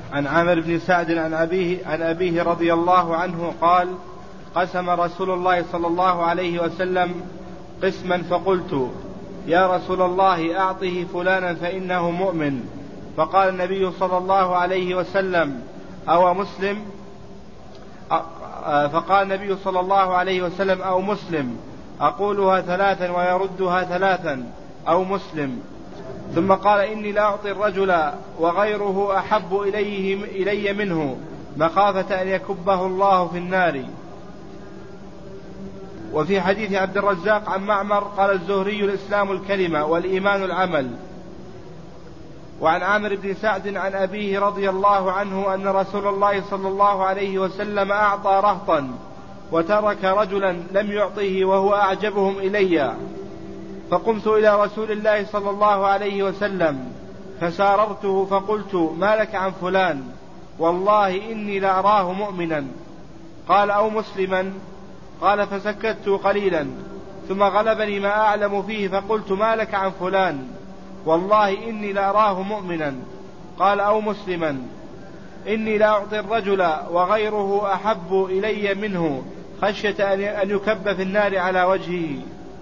عن عامر بن سعد عن أبيه رضي الله عنه قال: قسم رسول الله صلى الله عليه وسلم قسما فقلت: يا رسول الله أعطه فلانا فإنه مؤمن. فقال النبي صلى الله عليه وسلم: أو مسلم؟ أو مسلم أقولها ثلاثا ويردها ثلاثا أو مسلم. ثم قال: إني لا أعطي الرجل وغيره أحب إلي منه مخافة أن يكبه الله في النار. وفي حديث عبد الرزاق عن معمر قال الزهري: الإسلام الكلمة والإيمان العمل. وعن عامر بن سعد عن أبيه رضي الله عنه أن رسول الله صلى الله عليه وسلم أعطى رهطا وترك رجلا لم يعطه وهو أعجبهم إلي، فقمت إلى رسول الله صلى الله عليه وسلم فساررته فقلت: ما لك عن فلان؟ والله إني لأراه مؤمنا. قال: أو مسلما؟ قال: فسكت قليلا ثم غلبني ما أعلم فيه فقلت: ما لك عن فلان؟ والله إني لأراه مؤمنا. قال: أو مسلما؟ إني لا أعطي الرجل وغيره أحب إلي منه خشية أن يكب في النار على وجهه.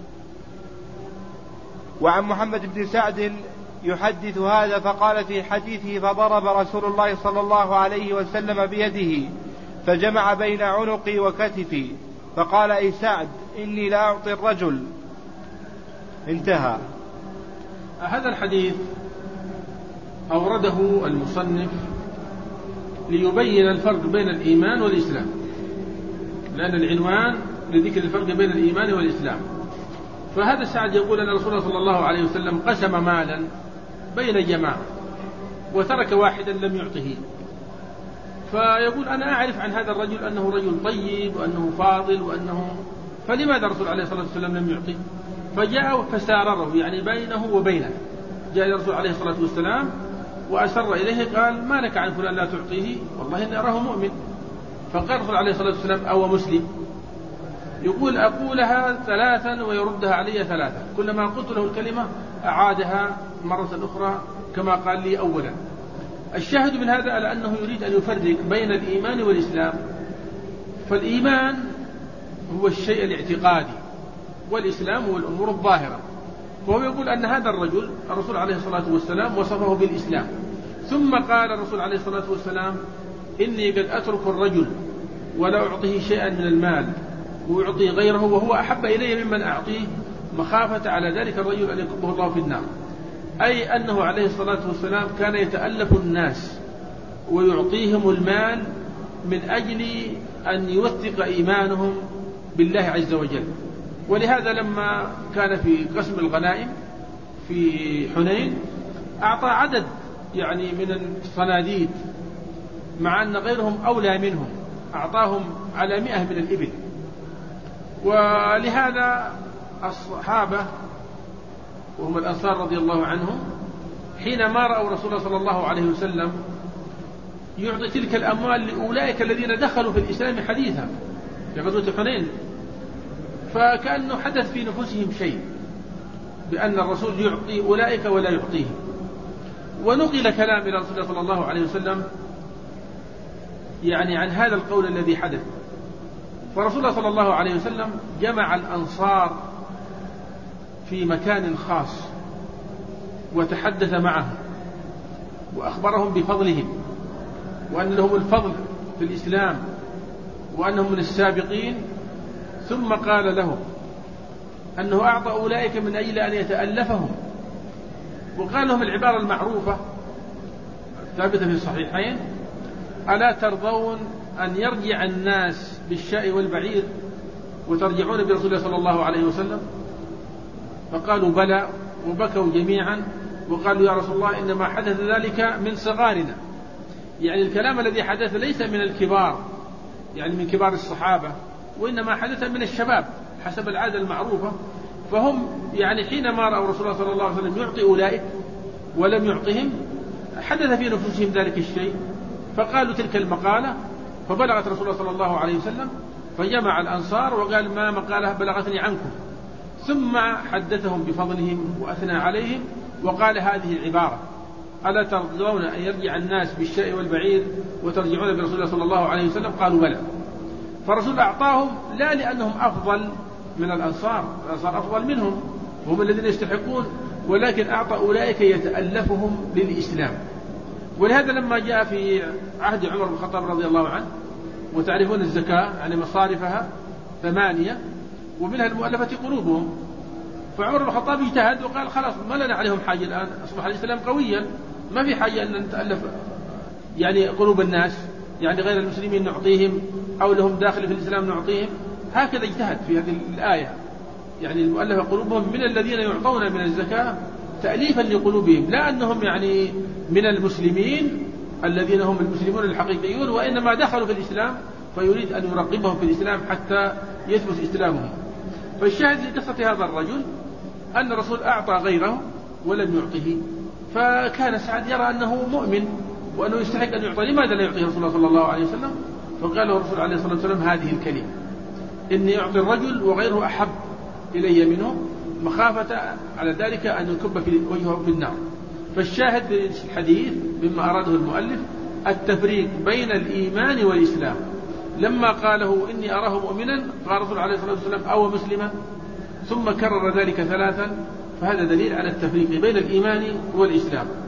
وعن محمد بن سعد يحدث هذا فقال في حديثه: فضرب رسول الله صلى الله عليه وسلم بيده فجمع بين عنقي وكتفي فقال: أي سعد إني لا أعطي الرجل. انتهى. هذا الحديث أورده المصنف ليبين الفرق بين الإيمان والإسلام، لأن العنوان لذكر الفرق بين الإيمان والإسلام. فهذا سعد يقول أن رسول الله صلى الله عليه وسلم قسم مالا بين جماعة وترك واحدا لم يعطه، فيقول: أنا أعرف عن هذا الرجل أنه رجل طيب وأنه فاضل فلماذا الرسول عليه الصلاة والسلام لم يعطي؟ فجاء فسارره، يعني بينه وبينه، جاء الرسول عليه الصلاة والسلام وأسر إليه قال: ما لك عن فلان لا تعطيه؟ والله إني أراه مؤمن. فقال الرسول عليه الصلاة والسلام: أو مسلم؟ يقول: أقولها ثلاثا ويردها علي ثلاثا، كلما قلت له الكلمة أعادها مرة أخرى كما قال لي أولا. الشاهد من هذا على أنه يريد أن يفرق بين الإيمان والإسلام، فالإيمان هو الشيء الاعتقادي والإسلام هو الأمور الظاهرة. وهو يقول أن هذا الرجل الرسول عليه الصلاة والسلام وصفه بالإسلام، ثم قال الرسول عليه الصلاة والسلام: إني قد أترك الرجل ولا أعطيه شيئا من المال ويعطي غيره وهو أحب إلي ممن أعطيه مخافة على ذلك الرجل أن يكبه الله في النار. أي أنه عليه الصلاة والسلام كان يتألف الناس ويعطيهم المال من أجل أن يوثق إيمانهم بالله عز وجل. ولهذا لما كان في قسم الغنائم في حنين أعطى عدد يعني من الصناديد، مع أن غيرهم أولى منهم، أعطاهم على 100 من الإبل. ولهذا الصحابة وهم الأنصار رضي الله عنهم حينما رأوا رسول الله صلى الله عليه وسلم يعطي تلك الأموال لأولئك الذين دخلوا في الإسلام حديثا في غزوة حنين، فكأنه حدث في نفوسهم شيء بأن الرسول يعطي أولئك ولا يعطيهم. ونقل كلام إلى رسول الله صلى الله عليه وسلم يعني عن هذا القول الذي حدث. فرسول الله صلى الله عليه وسلم جمع الأنصار في مكان خاص وتحدث معهم وأخبرهم بفضلهم وأن لهم الفضل في الإسلام وأنهم من السابقين، ثم قال لهم أنه أعطى أولئك من أجل أن يتألفهم، وقال لهم العبارة المعروفة ثابتة في الصحيحين: ألا ترضون أن يرجع الناس بالشاء والبعير وترجعون برسول الله صلى الله عليه وسلم؟ فقالوا بلى، وبكوا جميعا وقالوا: يا رسول الله إنما حدث ذلك من صغارنا. يعني الكلام الذي حدث ليس من الكبار، يعني من كبار الصحابة، وإنما حدث من الشباب حسب العادة المعروفة. فهم يعني حينما رأوا رسول الله صلى الله عليه وسلم يعطي أولئك ولم يعطهم حدث في نفوسهم ذلك الشيء، فقالوا تلك المقالة، فبلغت رسول الله صلى الله عليه وسلم فجمع الأنصار وقال: ما مقالة بلغتني عنكم، ثم حدثهم بفضلهم وأثنى عليهم وقال هذه العبارة. ألا ترضون أن يرجع الناس بالشاء والبعير وترجعون برسول الله صلى الله عليه وسلم؟ قالوا بلى. فالرسول أعطاهم لا لأنهم أفضل من الأنصار أفضل منهم وهم الذين يستحقون، ولكن أعطى أولئك يتألفهم للإسلام. ولهذا لما جاء في عهد عمر بن الخطاب رضي الله عنه، وتعرفون الزكاة يعني مصارفها 8 ومنها المؤلفة قلوبهم، فعمر بن الخطاب اجتهد وقال خلاص ما لنا عليهم حاجة الآن، أصبح الإسلام قويا ما في حاجة أن نتألف يعني قلوب الناس، يعني غير المسلمين نعطيهم أو لهم داخل في الإسلام نعطيهم. هكذا اجتهد في هذه الآية، يعني المؤلفة قلوبهم من الذين يعطون من الزكاة تأليفا لقلوبهم، لا أنهم يعني من المسلمين الذين هم المسلمون الحقيقيون، وإنما دخلوا في الإسلام فيريد أن يرقبهم في الإسلام حتى يثبت إسلامهم. فالشاهد لقصة هذا الرجل أن الرسول أعطى غيره ولم يعطه، فكان سعد يرى أنه مؤمن وأنه يستحق أن يعطى، لماذا لا يعطيه رسول الله صلى الله عليه وسلم؟ فقال له الرسول عليه الصلاة والسلام هذه الكلمة: إني أعطي الرجل وغيره أحب إلي منه، مخافة على ذلك أن يكب في وجهه في النار. فالشاهد في الحديث مما أراده المؤلف التفريق بين الإيمان والإسلام. لما قاله إني أراه مؤمنا قال الرسول عليه الصلاة والسلام أو مسلما، ثم كرر ذلك 3، فهذا دليل على التفريق بين الإيمان والإسلام.